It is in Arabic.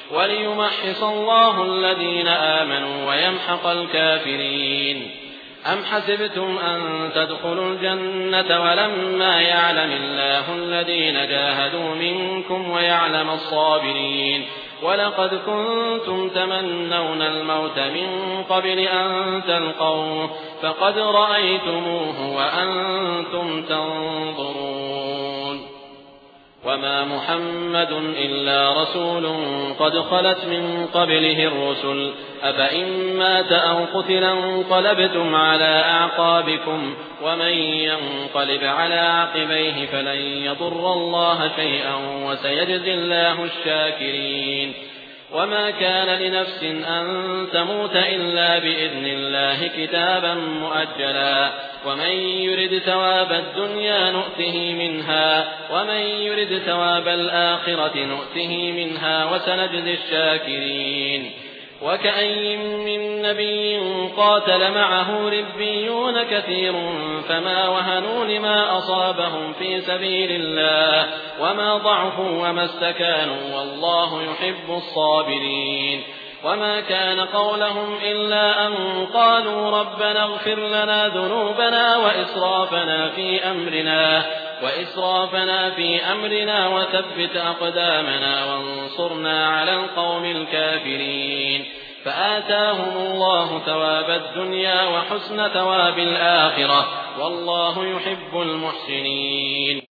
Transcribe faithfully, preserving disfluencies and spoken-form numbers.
وليمحص الله الذين آمنوا ويمحق الكافرين. أم حسبتم أن تدخلوا الجنة ولما يعلم الله الذين جاهدوا منكم ويعلم الصابرين؟ ولقد كنتم تمنون الموت من قبل أن تلقوه فقد رأيتموه وأنتم تنظرون. وما محمد إلا رسول قد خلت من قبله الرسل أفإن مات أو قتل انقلبتم على أعقابكم ومن ينقلب على عقبيه فلن يضر الله شيئا وسيجزي الله الشاكرين. وما كان لنفس أن تموت إلا بإذن الله كتابا مؤجلا ومن يرد ثواب الدنيا نؤته منها ومن يرد ثواب الآخرة نؤته منها وسنجزي الشاكرين. وكأين من نبي قاتل معه ربيون كثير فما وهنوا لما أصابهم في سبيل الله وما ضعفوا وما استكانوا والله يحب الصابرين. وما كان قولهم إلا أن قالوا ربنا اغفر لنا ذنوبنا وإسرافنا في أمرنا وإسرافنا في أمرنا وثبت أقدامنا وانصرنا على القوم الكافرين. فآتاهم الله ثواب الدنيا وحسن ثواب الآخرة والله يحب المحسنين.